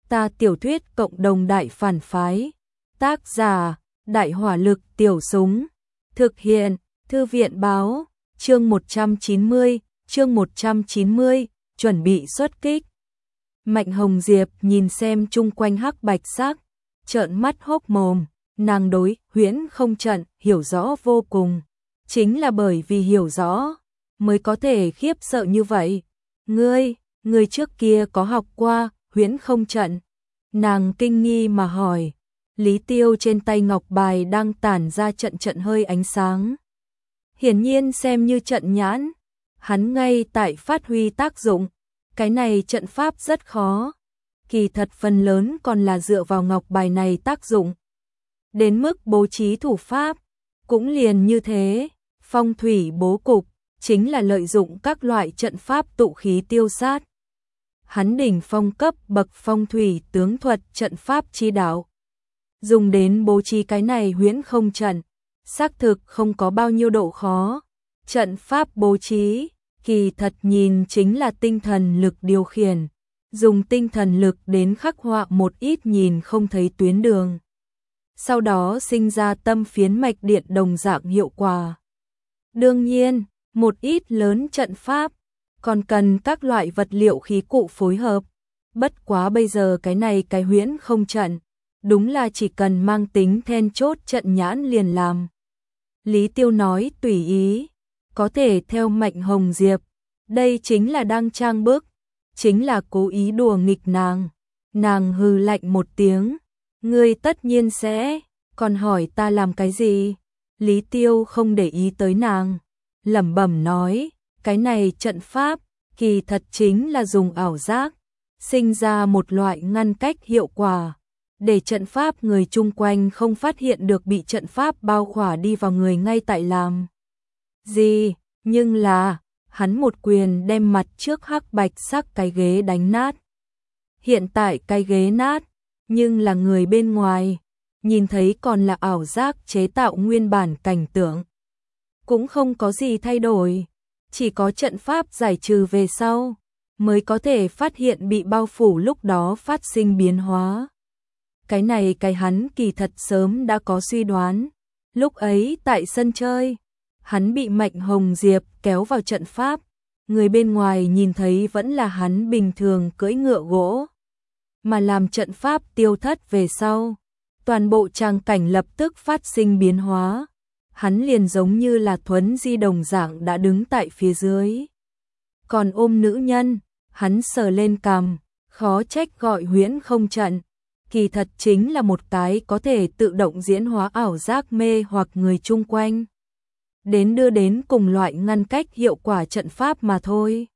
Ta tiểu thuyết cộng đồng đại phản phái. Tác giả: Đại hỏa lực tiểu súng. Thực hiện: Thư viện báo. Chương 190, chuẩn bị xuất kích. Mạnh Hồng Diệp nhìn xem chung quanh hắc bạch sắc, trợn mắt hốc mồm, nàng đối Huyễn Không Trận hiểu rõ vô cùng. Chính là bởi vì hiểu rõ, mới có thể khiếp sợ như vậy. Ngươi trước kia có học qua Huyễn Không Trận? Nàng kinh nghi mà hỏi. Lý Tiêu trên tay ngọc bài đang tản ra trận hơi ánh sáng. Hiển nhiên xem như trận nhãn, hắn ngay tại phát huy tác dụng. Cái này trận pháp rất khó, kỳ thật phần lớn còn là dựa vào ngọc bài này tác dụng. Đến mức bố trí thủ pháp, cũng liền như thế. Phong thủy bố cục, chính là lợi dụng các loại trận pháp tụ khí tiêu sát. Hắn đỉnh phong cấp bậc phong thủy tướng thuật trận pháp chi đạo. Dùng đến bố trí cái này Huyễn Không Trận, xác thực không có bao nhiêu độ khó. Trận pháp bố trí, kỳ thật nhìn chính là tinh thần lực điều khiển. Dùng tinh thần lực đến khắc họa một ít nhìn không thấy tuyến đường. Sau đó sinh ra tâm phiến mạch điện đồng dạng hiệu quả. Đương nhiên, một ít lớn trận pháp, còn cần các loại vật liệu khí cụ phối hợp. Bất quá bây giờ cái Huyễn Không Trận, đúng là chỉ cần mang tính then chốt trận nhãn liền làm. Lý Tiêu nói tùy ý, có thể theo Mạnh Hồng Diệp, đây chính là đang trang bức, chính là cố ý đùa nghịch nàng. Nàng hừ lạnh một tiếng, ngươi tất nhiên sẽ, còn hỏi ta làm cái gì? Lý Tiêu không để ý tới nàng, lẩm bẩm nói, cái này trận pháp, kỳ thật chính là dùng ảo giác, sinh ra một loại ngăn cách hiệu quả, để trận pháp người chung quanh không phát hiện được bị trận pháp bao khỏa đi vào người ngay tại làm gì, nhưng là, hắn một quyền đem mặt trước hắc bạch sắc cái ghế đánh nát. Hiện tại cái ghế nát, nhưng là người bên ngoài, nhìn thấy còn là ảo giác chế tạo nguyên bản cảnh tượng. Cũng không có gì thay đổi, chỉ có trận pháp giải trừ về sau, mới có thể phát hiện bị bao phủ lúc đó phát sinh biến hóa. Cái này hắn kỳ thật sớm đã có suy đoán. Lúc ấy tại sân chơi, hắn bị Mạnh Hồng Diệp kéo vào trận pháp, người bên ngoài nhìn thấy vẫn là hắn bình thường cưỡi ngựa gỗ. Mà làm trận pháp tiêu thất về sau, toàn bộ tràng cảnh lập tức phát sinh biến hóa. Hắn liền giống như là thuấn di đồng dạng đã đứng tại phía dưới. Còn ôm nữ nhân, hắn sờ lên cằm, khó trách gọi Huyễn Không Trận. Kỳ thật chính là một cái có thể tự động diễn hóa ảo giác mê hoặc người chung quanh. Đến đưa đến cùng loại ngăn cách hiệu quả trận pháp mà thôi.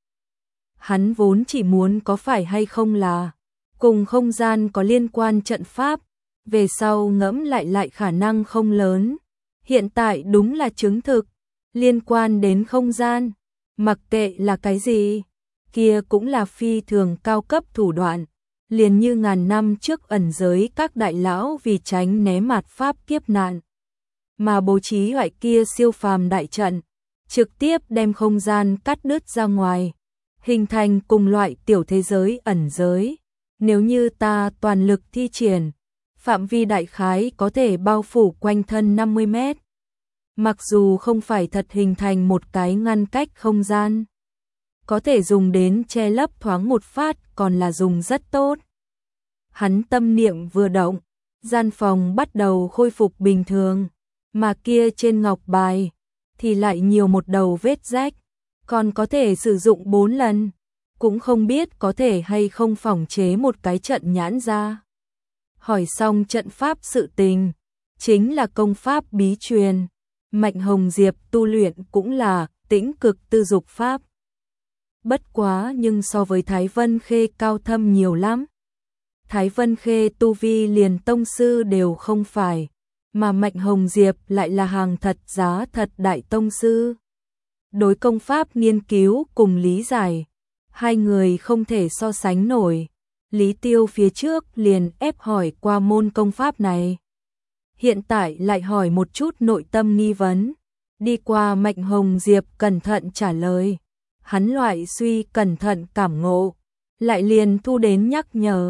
Hắn vốn chỉ muốn có phải hay không là cùng không gian có liên quan trận pháp, về sau ngẫm lại khả năng không lớn. Hiện tại đúng là chứng thực, liên quan đến không gian, mặc kệ là cái gì, kia cũng là phi thường cao cấp thủ đoạn. Liền như ngàn năm trước ẩn giới các đại lão vì tránh né mạt pháp kiếp nạn, mà bố trí loại kia siêu phàm đại trận, trực tiếp đem không gian cắt đứt ra ngoài, hình thành cùng loại tiểu thế giới ẩn giới. Nếu như ta toàn lực thi triển, phạm vi đại khái có thể bao phủ quanh thân 50 mét. Mặc dù không phải thật hình thành một cái ngăn cách không gian, có thể dùng đến che lấp thoáng một phát còn là dùng rất tốt. Hắn tâm niệm vừa động, gian phòng bắt đầu khôi phục bình thường, mà kia trên ngọc bài thì lại nhiều một đầu vết rách, còn có thể sử dụng 4 lần, cũng không biết có thể hay không phỏng chế một cái trận nhãn ra. Hỏi xong trận pháp sự tình, chính là công pháp bí truyền, Mạnh Hồng Diệp tu luyện cũng là tĩnh cực tư dục pháp. Bất quá nhưng so với Thái Vân Khê cao thâm nhiều lắm. Thái Vân Khê tu vi liền tông sư đều không phải, mà Mạnh Hồng Diệp lại là hàng thật giá thật đại tông sư. Đối công pháp nghiên cứu cùng lý giải, hai người không thể so sánh nổi. Lý Tiêu phía trước liền ép hỏi qua môn công pháp này. Hiện tại lại hỏi một chút nội tâm nghi vấn. Đi qua Mạnh Hồng Diệp cẩn thận trả lời. Hắn loại suy cẩn thận cảm ngộ, lại liền thu đến nhắc nhở.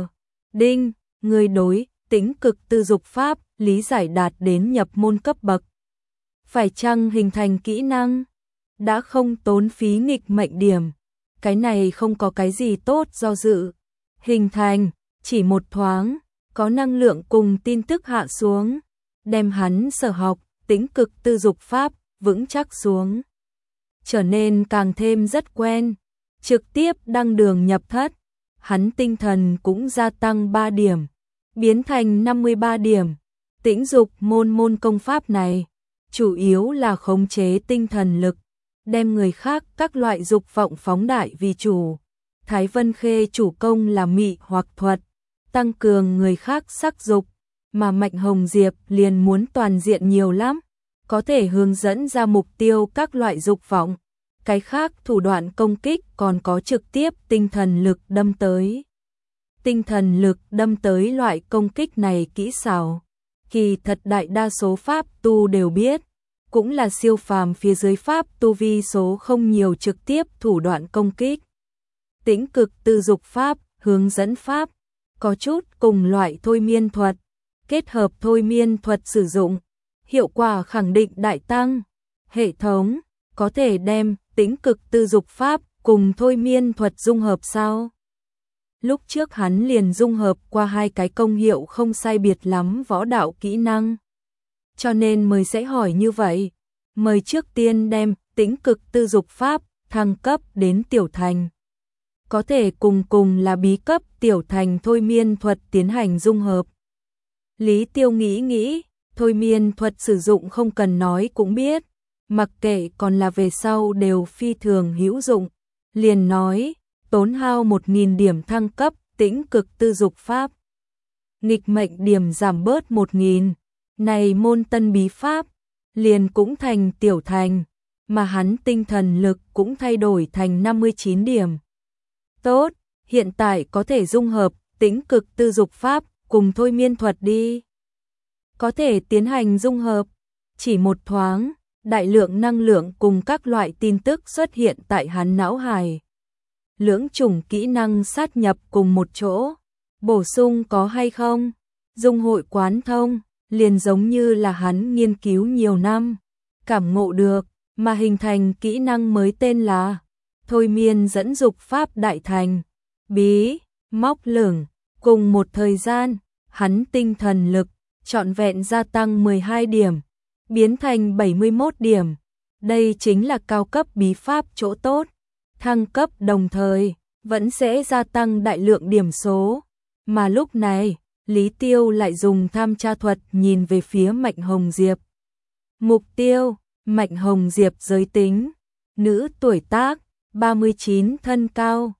Đinh, người đối tĩnh cực tư dục pháp lý giải đạt đến nhập môn cấp bậc. Phải chăng hình thành kỹ năng? Đã không tốn phí nghịch mệnh điểm. Cái này không có cái gì tốt do dự. Hình thành, chỉ một thoáng, có năng lượng cùng tin tức hạ xuống, đem hắn sở học, tĩnh cực tư dục pháp, vững chắc xuống. Trở nên càng thêm rất quen, trực tiếp đăng đường nhập thất, hắn tinh thần cũng gia tăng 3 điểm, biến thành 53 điểm. Tĩnh dục môn công pháp này, chủ yếu là khống chế tinh thần lực, đem người khác các loại dục vọng phóng đại vì chủ. Thái Vân Khê chủ công là mị hoặc thuật, tăng cường người khác sắc dục, mà Mạnh Hồng Diệp liền muốn toàn diện nhiều lắm, có thể hướng dẫn ra mục tiêu các loại dục vọng. Cái khác thủ đoạn công kích còn có trực tiếp tinh thần lực đâm tới. Tinh thần lực đâm tới loại công kích này kỹ xảo, kỳ thật đại đa số pháp tu đều biết, cũng là siêu phàm phía dưới pháp tu vi số không nhiều trực tiếp thủ đoạn công kích. Tĩnh cực tư dục pháp, hướng dẫn pháp, có chút cùng loại thôi miên thuật, kết hợp thôi miên thuật sử dụng, hiệu quả khẳng định đại tăng. Hệ thống có thể đem tĩnh cực tư dục pháp cùng thôi miên thuật dung hợp sao? Lúc trước hắn liền dung hợp qua 2 cái công hiệu không sai biệt lắm võ đạo kỹ năng. Cho nên mới sẽ hỏi như vậy. Mời trước tiên đem tĩnh cực tư dục pháp thăng cấp đến tiểu thành. Có thể cùng là bí cấp tiểu thành thôi miên thuật tiến hành dung hợp. Lý Tiêu nghĩ, thôi miên thuật sử dụng không cần nói cũng biết, mặc kệ còn là về sau đều phi thường hữu dụng. Liền nói, tốn hao 1000 điểm thăng cấp tĩnh cực tư dục pháp. Nghịch mệnh điểm giảm bớt 1000, này môn tân bí pháp, liền cũng thành tiểu thành, mà hắn tinh thần lực cũng thay đổi thành 59 điểm. Tốt, hiện tại có thể dung hợp tĩnh cực tư dục pháp cùng thôi miên thuật đi. Có thể tiến hành dung hợp, chỉ một thoáng, đại lượng năng lượng cùng các loại tin tức xuất hiện tại hắn não hải. Lưỡng chủng kỹ năng sát nhập cùng một chỗ, bổ sung có hay không? Dung hội quán thông, liền giống như là hắn nghiên cứu nhiều năm, cảm ngộ được, mà hình thành kỹ năng mới tên là thôi miên dẫn dục pháp đại thành, bí, móc lửng. Cùng một thời gian, hắn tinh thần lực trọn vẹn gia tăng 12 điểm, biến thành 71 điểm. Đây chính là cao cấp bí pháp chỗ tốt. Thăng cấp đồng thời, vẫn sẽ gia tăng đại lượng điểm số. Mà lúc này, Lý Tiêu lại dùng tham tra thuật nhìn về phía Mạnh Hồng Diệp. Mục tiêu, Mạnh Hồng Diệp giới tính, nữ tuổi tác, 39 thân cao,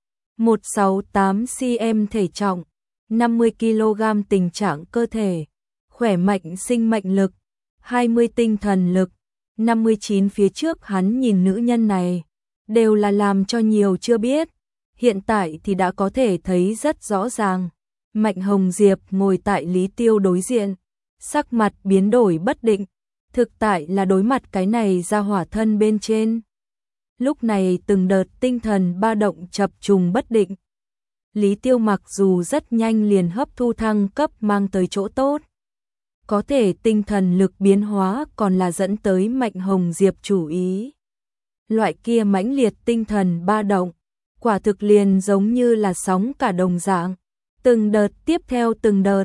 168cm thể trọng, 50kg tình trạng cơ thể, khỏe mạnh sinh mệnh lực, 20 tinh thần lực, 59 phía trước hắn nhìn nữ nhân này, đều là làm cho nhiều chưa biết, hiện tại thì đã có thể thấy rất rõ ràng. Mạnh Hồng Diệp ngồi tại Lý Tiêu đối diện, sắc mặt biến đổi bất định, thực tại là đối mặt cái này ra hỏa thân bên trên. Lúc này từng đợt tinh thần ba động chập trùng bất định. Lý Tiêu mặc dù rất nhanh liền hấp thu thăng cấp mang tới chỗ tốt, có thể tinh thần lực biến hóa còn là dẫn tới Mạnh Hồng Diệp chủ ý. Loại kia mãnh liệt tinh thần ba động, quả thực liền giống như là sóng cả đồng dạng, từng đợt tiếp theo từng đợt.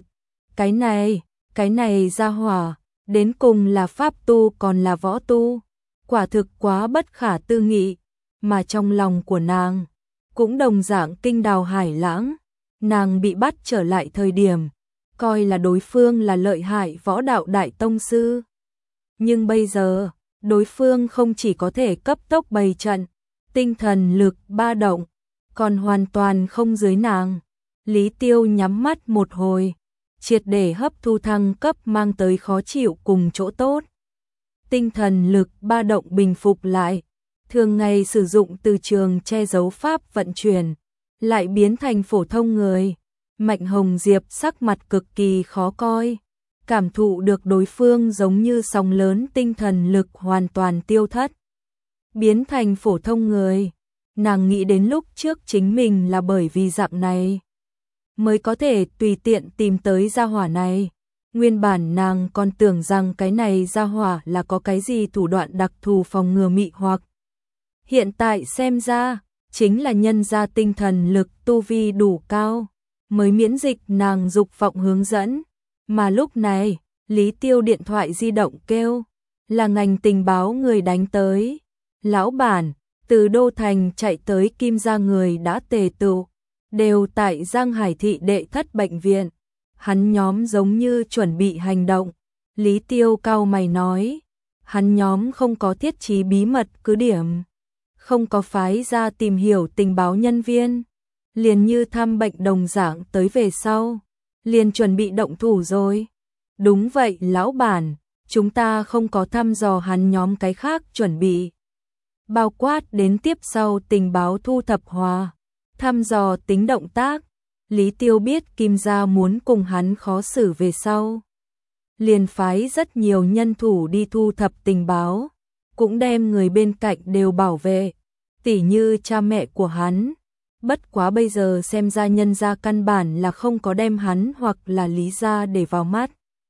Cái này ra hỏa, đến cùng là pháp tu còn là võ tu, quả thực quá bất khả tư nghị, mà trong lòng của nàng cũng đồng dạng kinh đào hải lãng. Nàng bị bắt trở lại thời điểm, coi là đối phương là lợi hại võ đạo đại tông sư. Nhưng bây giờ, đối phương không chỉ có thể cấp tốc bày trận, tinh thần lực ba động, còn hoàn toàn không dưới nàng. Lý Tiêu nhắm mắt một hồi, triệt để hấp thu thăng cấp mang tới khó chịu cùng chỗ tốt. Tinh thần lực ba động bình phục lại, thường ngày sử dụng từ trường che giấu pháp vận chuyển, lại biến thành phổ thông người. Mạnh Hồng Diệp sắc mặt cực kỳ khó coi, cảm thụ được đối phương giống như sóng lớn tinh thần lực hoàn toàn tiêu thất, biến thành phổ thông người. Nàng nghĩ đến lúc trước chính mình là bởi vì dạng này, mới có thể tùy tiện tìm tới gia hỏa này. Nguyên bản nàng còn tưởng rằng cái này gia hỏa là có cái gì thủ đoạn đặc thù phòng ngừa mị hoặc. Hiện tại xem ra, chính là nhân ra tinh thần lực tu vi đủ cao, mới miễn dịch nàng dục vọng hướng dẫn. Mà lúc này, Lý Tiêu điện thoại di động kêu, là ngành tình báo người đánh tới. Lão bản, từ Đô Thành chạy tới Kim gia người đã tề tựu, đều tại Giang Hải thị đệ thất bệnh viện. Hắn nhóm giống như chuẩn bị hành động. Lý Tiêu cau mày nói, hắn nhóm không có thiết trí bí mật cứ điểm, không có phái ra tìm hiểu tình báo nhân viên, liền như thăm bệnh đồng dạng tới về sau, liền chuẩn bị động thủ rồi. Đúng vậy lão bản, chúng ta không có thăm dò hắn nhóm cái khác chuẩn bị, bao quát đến tiếp sau tình báo thu thập hòa, thăm dò tính động tác. Lý Tiêu biết Kim gia muốn cùng hắn khó xử về sau, liền phái rất nhiều nhân thủ đi thu thập tình báo, cũng đem người bên cạnh đều bảo vệ, tỉ như cha mẹ của hắn. Bất quá bây giờ xem ra nhân gia căn bản là không có đem hắn hoặc là Lý gia để vào mắt,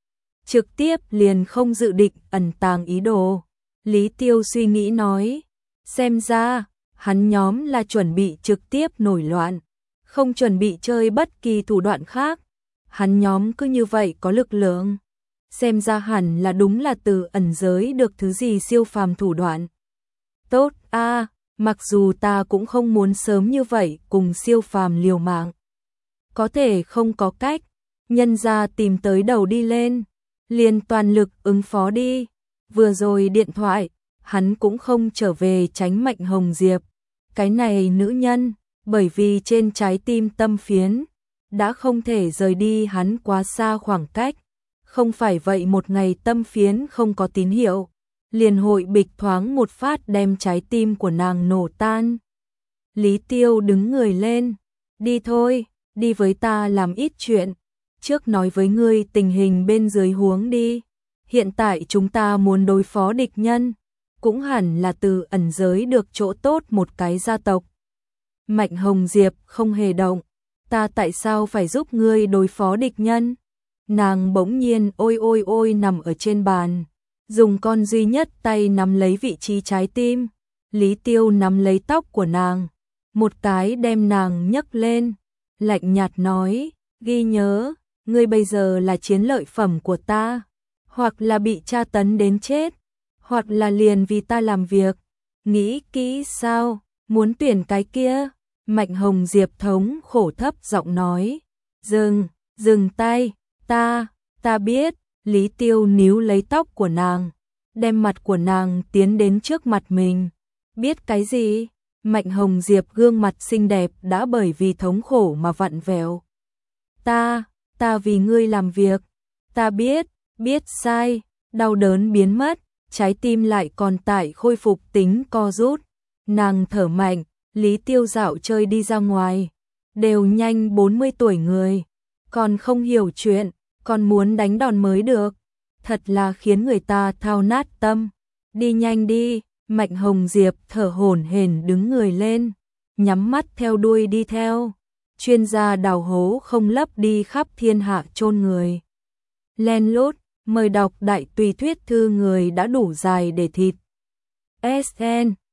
trực tiếp liền không dự định ẩn tàng ý đồ. Lý Tiêu suy nghĩ nói, xem ra hắn nhóm là chuẩn bị trực tiếp nổi loạn, không chuẩn bị chơi bất kỳ thủ đoạn khác. Hắn nhóm cứ như vậy có lực lượng, xem ra hẳn là đúng là từ ẩn giới được thứ gì siêu phàm thủ đoạn. Tốt a, mặc dù ta cũng không muốn sớm như vậy cùng siêu phàm liều mạng, có thể không có cách, nhân gia tìm tới đầu đi lên, liền toàn lực ứng phó đi. Vừa rồi điện thoại, hắn cũng không trở về tránh Mạnh Hồng Diệp. Cái này nữ nhân, bởi vì trên trái tim tâm phiến, đã không thể rời đi hắn quá xa khoảng cách. Không phải vậy một ngày tâm phiến không có tín hiệu, liền hội bịch thoáng một phát đem trái tim của nàng nổ tan. Lý Tiêu đứng người lên, đi thôi, đi với ta làm ít chuyện. Trước nói với ngươi tình hình bên dưới huống đi. Hiện tại chúng ta muốn đối phó địch nhân, cũng hẳn là từ ẩn giới được chỗ tốt một cái gia tộc. Mạnh Hồng Diệp không hề động, ta tại sao phải giúp ngươi đối phó địch nhân? Nàng bỗng nhiên ôi nằm ở trên bàn, dùng con duy nhất tay nắm lấy vị trí trái tim. Lý Tiêu nắm lấy tóc của nàng, một cái đem nàng nhấc lên, lạnh nhạt nói, ghi nhớ, ngươi bây giờ là chiến lợi phẩm của ta, hoặc là bị tra tấn đến chết, hoặc là liền vì ta làm việc. Nghĩ kỹ sao, muốn tuyển cái kia? Mạnh Hồng Diệp thống khổ thấp giọng nói, dừng tay, ta biết. Lý Tiêu níu lấy tóc của nàng, đem mặt của nàng tiến đến trước mặt mình. Biết cái gì? Mạnh Hồng Diệp gương mặt xinh đẹp đã bởi vì thống khổ mà vặn vẹo. Ta vì ngươi làm việc, ta biết sai, đau đớn biến mất, trái tim lại còn tại khôi phục tính co rút. Nàng thở mạnh, Lý Tiêu dạo chơi đi ra ngoài, đều nhanh 40 tuổi người, còn không hiểu chuyện, còn muốn đánh đòn mới được, thật là khiến người ta thao nát tâm. Đi nhanh đi. Mạnh Hồng Diệp thở hổn hển đứng người lên, nhắm mắt theo đuôi đi theo. Chuyên gia đào hố không lấp đi khắp thiên hạ chôn người. Len lút, mời đọc đại tùy thuyết thư người đã đủ dài để thịt. SN